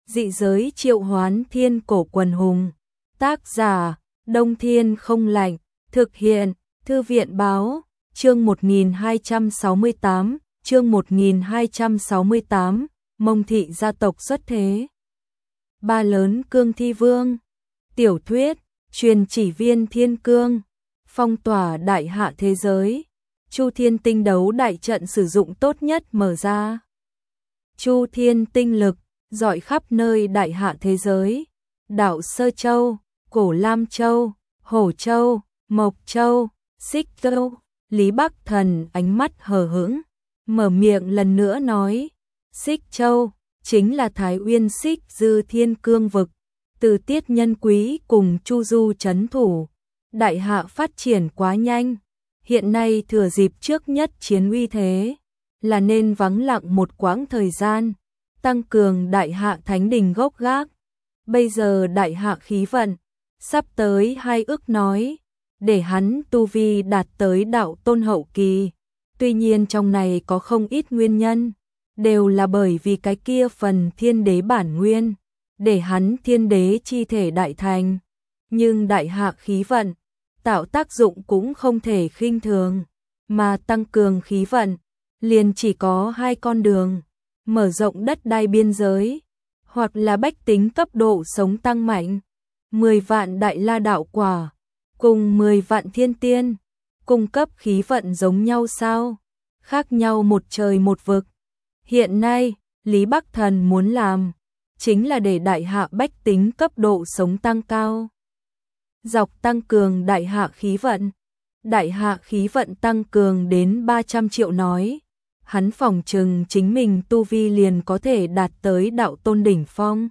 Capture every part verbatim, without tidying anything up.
Dị giới triệu hoán thiên cổ quần hùng. Tác giả, Đông Thiên không lạnh. Thực hiện, Thư viện báo. Chương một nghìn hai trăm sáu mươi tám, chương một nghìn hai trăm sáu mươi tám, Mông thị gia tộc xuất thế. Ba lớn cương thi vương. Tiểu thuyết, truyền chỉ viên thiên cương. Phong tỏa đại hạ thế giới. Chu Thiên tinh đấu đại trận sử dụng tốt nhất mở ra. Chu Thiên tinh lực, rọi khắp nơi đại hạ thế giới. Đảo Sơ Châu, Cổ Lam Châu, Hổ Châu, Mộc Châu, Xích Châu. Lý Bắc Thần ánh mắt hờ hững, mở miệng lần nữa nói, Xích Châu chính là Thái Uyên Xích Dư Thiên Cương vực, từ Tiết Nhân Quý cùng Chu Du trấn thủ, đại hạ phát triển quá nhanh, hiện nay thừa dịp trước nhất chiến uy thế, là nên vắng lặng một quãng thời gian, tăng cường đại hạ thánh đình gốc gác. Bây giờ đại hạ khí vận sắp tới hai ức nói, để hắn tu vi đạt tới đạo tôn hậu kỳ. Tuy nhiên trong này có không ít nguyên nhân, đều là bởi vì cái kia phần thiên đế bản nguyên, để hắn thiên đế chi thể đại thành. Nhưng đại hạ khí vận, tạo tác dụng cũng không thể khinh thường, mà tăng cường khí vận, liền chỉ có hai con đường, mở rộng đất đai biên giới, hoặc là bách tính cấp độ sống tăng mạnh, mười vạn đại la đạo quả, cùng mười vạn thiên tiên, cung cấp khí vận giống nhau sao? Khác nhau một trời một vực. Hiện nay, Lý Bắc Thần muốn làm, chính là để đại hạ bách tính cấp độ sống tăng cao. Dọc tăng cường đại hạ khí vận. Đại hạ khí vận tăng cường đến ba trăm triệu nói. Hắn phỏng chừng chính mình tu vi liền có thể đạt tới đạo tôn đỉnh phong.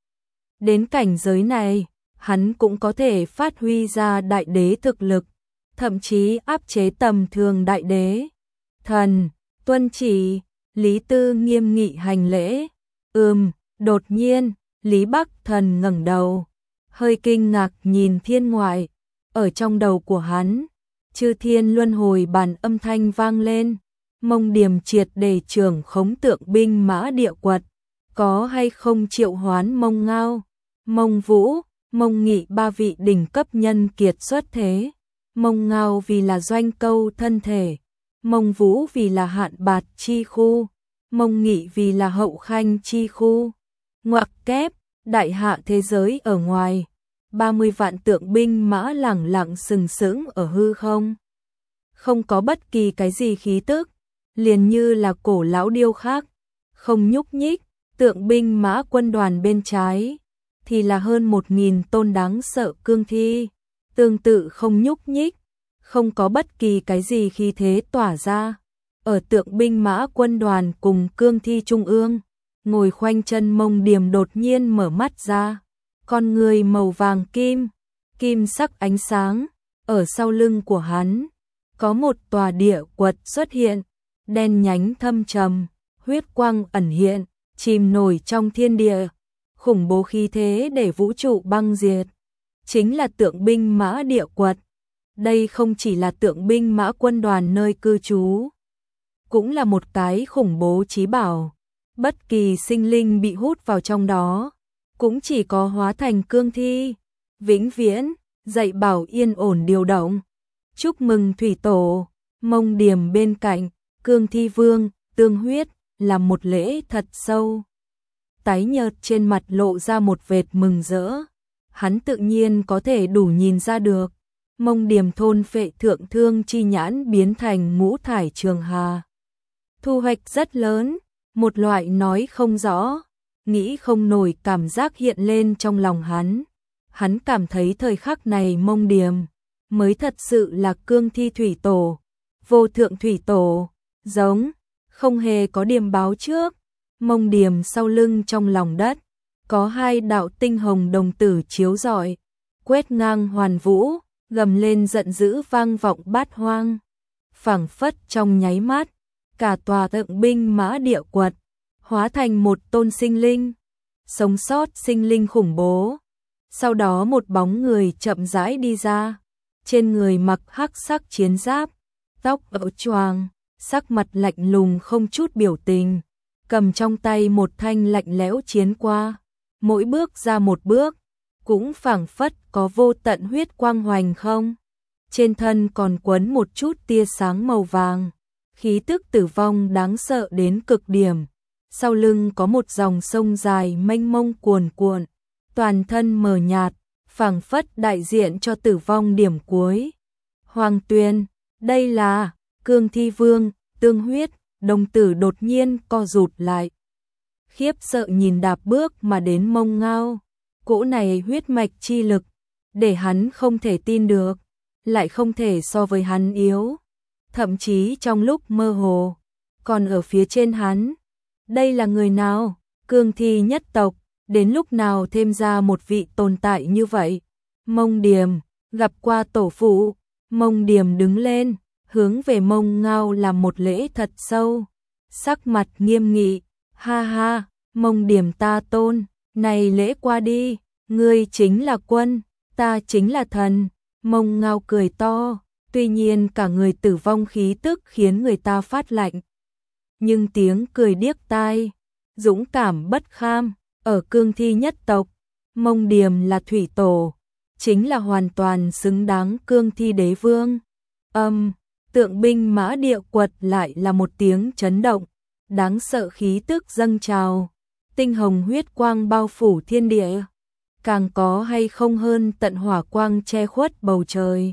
Đến cảnh giới này, hắn cũng có thể phát huy ra đại đế thực lực, thậm chí áp chế tầm thường đại đế. Thần, tuân chỉ, Lý Tư nghiêm nghị hành lễ. Ừm, đột nhiên, Lý Bắc Thần ngẩng đầu, hơi kinh ngạc nhìn thiên ngoại, ở trong đầu của hắn, chư thiên luân hồi bàn âm thanh vang lên, Mông Điềm triệt để trưởng khống tượng binh mã địa quật, có hay không triệu hoán Mông Ngao, Mông Vũ, Mông Nghị ba vị đỉnh cấp nhân kiệt xuất thế, Mông Ngao vì là doanh câu thân thể, Mông Vũ vì là hạn bạt chi khu, Mông Nghị vì là hậu khanh chi khu. Ngoặc kép, đại hạ thế giới ở ngoài, ba mươi vạn tượng binh mã lẳng lặng sừng sững ở hư không. Không có bất kỳ cái gì khí tức, liền như là cổ lão điêu khắc, không nhúc nhích. Tượng binh mã quân đoàn bên trái thì là hơn một nghìn tôn đáng sợ cương thi, tương tự không nhúc nhích, không có bất kỳ cái gì khí thế tỏa ra. Ở tượng binh mã quân đoàn cùng cương thi trung ương, ngồi khoanh chân Mông Điềm đột nhiên mở mắt ra, con người màu vàng kim, kim sắc ánh sáng, ở sau lưng của hắn, có một tòa địa quật xuất hiện, đen nhánh thâm trầm, huyết quang ẩn hiện, chìm nổi trong thiên địa, khủng bố khí thế để vũ trụ băng diệt, chính là tượng binh mã địa quật. Đây không chỉ là tượng binh mã quân đoàn nơi cư trú, cũng là một cái khủng bố chí bảo. Bất kỳ sinh linh bị hút vào trong đó, cũng chỉ có hóa thành cương thi, vĩnh viễn, dạy bảo yên ổn điều động. Chúc mừng thủy tổ, Mông Điềm bên cạnh, cương thi vương, Tương Huyết, làm một lễ thật sâu. Tái nhợt trên mặt lộ ra một vệt mừng rỡ. Hắn tự nhiên có thể đủ nhìn ra được. Mông Điềm thôn phệ thượng thương chi nhãn biến thành ngũ thải trường hà. Thu hoạch rất lớn, một loại nói không rõ, nghĩ không nổi cảm giác hiện lên trong lòng hắn. Hắn cảm thấy thời khắc này Mông Điềm mới thật sự là cương thi thủy tổ, vô thượng thủy tổ, giống, không hề có điềm báo trước. Mông Điềm sau lưng trong lòng đất, có hai đạo tinh hồng đồng tử chiếu rọi, quét ngang hoàn vũ, gầm lên giận dữ vang vọng bát hoang. Phảng phất trong nháy mắt, cả tòa tượng binh mã địa quật, hóa thành một tôn sinh linh, sống sót sinh linh khủng bố. Sau đó một bóng người chậm rãi đi ra, trên người mặc hắc sắc chiến giáp, tóc ỡ choàng, sắc mặt lạnh lùng không chút biểu tình, cầm trong tay một thanh lạnh lẽo chiến qua. mỗi bước ra một bước, cũng phảng phất có vô tận huyết quang hoành không. Trên thân còn quấn một chút tia sáng màu vàng, khí tức tử vong đáng sợ đến cực điểm. Sau lưng có một dòng sông dài mênh mông cuồn cuộn, toàn thân mờ nhạt, phảng phất đại diện cho tử vong điểm cuối. Hoàng Tuyền, đây là Cương Thi Vương, Tương Huyết, đồng tử đột nhiên co rụt lại. Khiếp sợ nhìn đạp bước mà đến Mông Ngao, cỗ này huyết mạch chi lực, để hắn không thể tin được, lại không thể so với hắn yếu. Thậm chí trong lúc mơ hồ, còn ở phía trên hắn. Đây là người nào? Cương thi nhất tộc, đến lúc nào thêm ra một vị tồn tại như vậy? Mông Điềm, gặp qua tổ phụ. Mông Điềm đứng lên, hướng về Mông Ngao làm một lễ thật sâu. Sắc mặt nghiêm nghị, ha ha, Mông Điềm ta tôn, này lễ qua đi, ngươi chính là quân, ta chính là thần. Mông Ngao cười to, tuy nhiên cả người tử vong khí tức khiến người ta phát lạnh. Nhưng tiếng cười điếc tai, dũng cảm bất kham, ở cương thi nhất tộc, Mông Điềm là thủy tổ, chính là hoàn toàn xứng đáng cương thi đế vương. Âm, tượng binh mã địa quật lại là một tiếng chấn động, đáng sợ khí tức dâng trào, tinh hồng huyết quang bao phủ thiên địa, càng có hay không hơn tận hỏa quang che khuất bầu trời.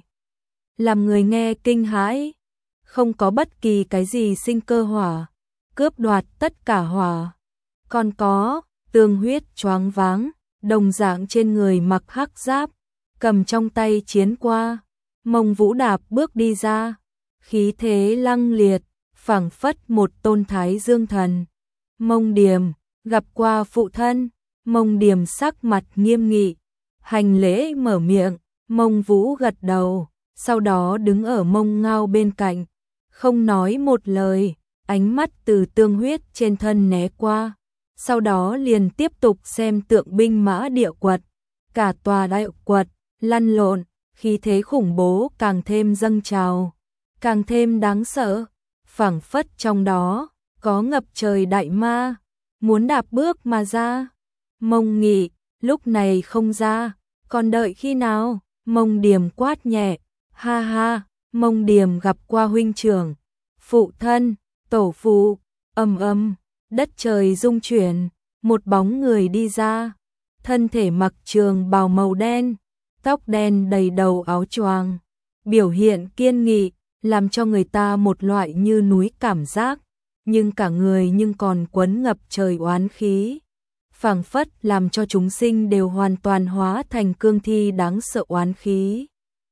Làm người nghe kinh hãi, không có bất kỳ cái gì sinh cơ hỏa, cướp đoạt tất cả hỏa. Còn có, Tương Huyết choáng váng, đồng dạng trên người mặc hắc giáp, cầm trong tay chiến qua, Mông Vũ đạp bước đi ra, khí thế lăng liệt, phảng phất một tôn thái dương thần. Mông Điềm, gặp qua phụ thân. Mông Điềm sắc mặt nghiêm nghị, hành lễ mở miệng. Mông Vũ gật đầu, sau đó đứng ở Mông Ngao bên cạnh, không nói một lời, ánh mắt từ Tương Huyết trên thân né qua, sau đó liền tiếp tục xem tượng binh mã địa quật. Cả tòa đại quật lăn lộn, khí thế khủng bố càng thêm dâng trào, càng thêm đáng sợ, phảng phất trong đó có ngập trời đại ma muốn đạp bước mà ra. Mông Nghị, lúc này không ra, còn đợi khi nào? Mông Điềm quát nhẹ, ha ha, Mông Điềm gặp qua huynh trưởng, phụ thân, tổ phụ. Ầm ầm, đất trời rung chuyển, một bóng người đi ra, thân thể mặc trường bào màu đen, tóc đen đầy đầu áo choàng, biểu hiện kiên nghị, làm cho người ta một loại như núi cảm giác, nhưng cả người nhưng còn quấn ngập trời oán khí, phảng phất làm cho chúng sinh đều hoàn toàn hóa thành cương thi đáng sợ oán khí.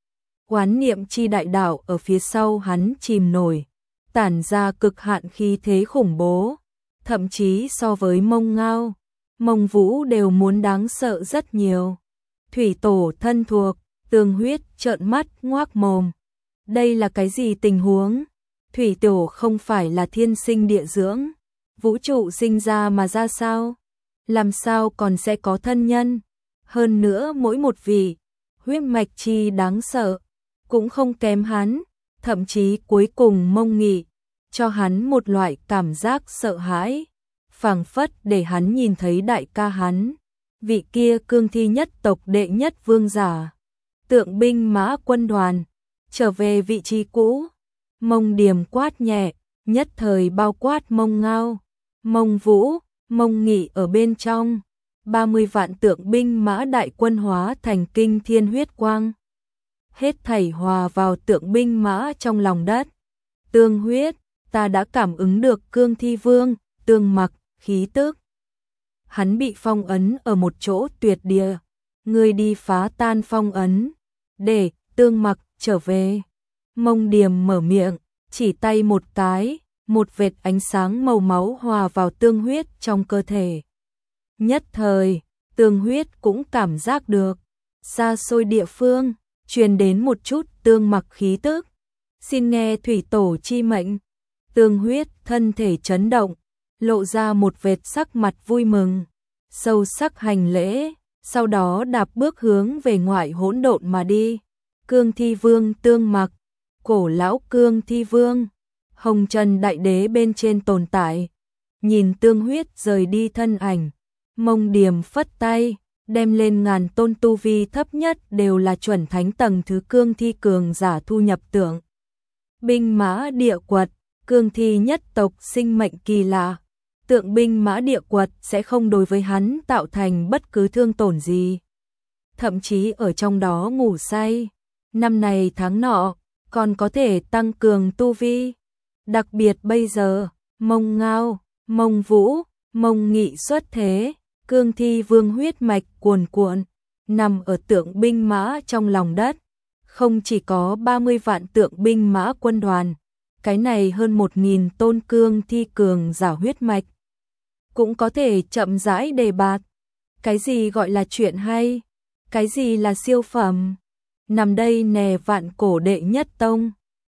Oán niệm chi đại đạo ở phía sau hắn chìm nổi, tản ra cực hạn khí thế khủng bố, thậm chí so với Mông Ngao, Mông Vũ đều muốn đáng sợ rất nhiều. Thủy tổ thân thuộc, Tương Huyết trợn mắt ngoác mồm. Đây là cái gì tình huống? Thủy tổ không phải là thiên sinh địa dưỡng, vũ trụ sinh ra mà ra sao? Làm sao còn sẽ có thân nhân? Hơn nữa mỗi một vị, huyết mạch chi đáng sợ, cũng không kém hắn, thậm chí cuối cùng Mông Nghị, cho hắn một loại cảm giác sợ hãi, phảng phất để hắn nhìn thấy đại ca hắn, vị kia cương thi nhất tộc đệ nhất vương giả. Tượng binh mã quân đoàn, trở về vị trí cũ. Mông Điềm quát nhẹ, nhất thời bao quát Mông Ngao, Mông Vũ, Mông Nghị ở bên trong. ba mươi vạn tượng binh mã đại quân hóa thành kinh thiên huyết quang, hết thảy hòa vào tượng binh mã trong lòng đất. Tương Huyết, ta đã cảm ứng được cương thi vương, Tương Mặc, khí tức. Hắn bị phong ấn ở một chỗ tuyệt địa, ngươi đi phá tan phong ấn, để Tương Mặc trở về. Mông Điềm mở miệng, chỉ tay một cái, một vệt ánh sáng màu máu hòa vào Tương Huyết trong cơ thể. Nhất thời, Tương Huyết cũng cảm giác được, xa xôi địa phương, truyền đến một chút Tương Mặc khí tức. Xin nghe thủy tổ chi mệnh. Tương Huyết thân thể chấn động, lộ ra một vệt sắc mặt vui mừng, sâu sắc hành lễ, sau đó đạp bước hướng về ngoại hỗn độn mà đi. Cương thi vương Tương Mặc, cổ lão cương thi vương, hồng trần đại đế bên trên tồn tại, nhìn Tương Huyết rời đi thân ảnh, Mông Điểm phất tay, đem lên ngàn tôn tu vi thấp nhất đều là chuẩn thánh tầng thứ cương thi cường giả thu nhập tượng. Binh mã địa quật, cương thi nhất tộc sinh mệnh kỳ lạ. Tượng binh mã địa quật sẽ không đối với hắn tạo thành bất cứ thương tổn gì. Thậm chí ở trong đó ngủ say, năm này tháng nọ, còn có thể tăng cường tu vi. Đặc biệt bây giờ, Mông Ngao, Mông Vũ, Mông Nghị xuất thế, cương thi vương huyết mạch cuồn cuộn, nằm ở tượng binh mã trong lòng đất. Không chỉ có ba mươi vạn tượng binh mã quân đoàn, cái này hơn một nghìn tôn cương thi cường giả huyết mạch. Cũng có thể chậm rãi đề bạt. Cái gì gọi là chuyện hay? Cái gì là siêu phẩm? Nằm đây nè vạn cổ đệ nhất tông.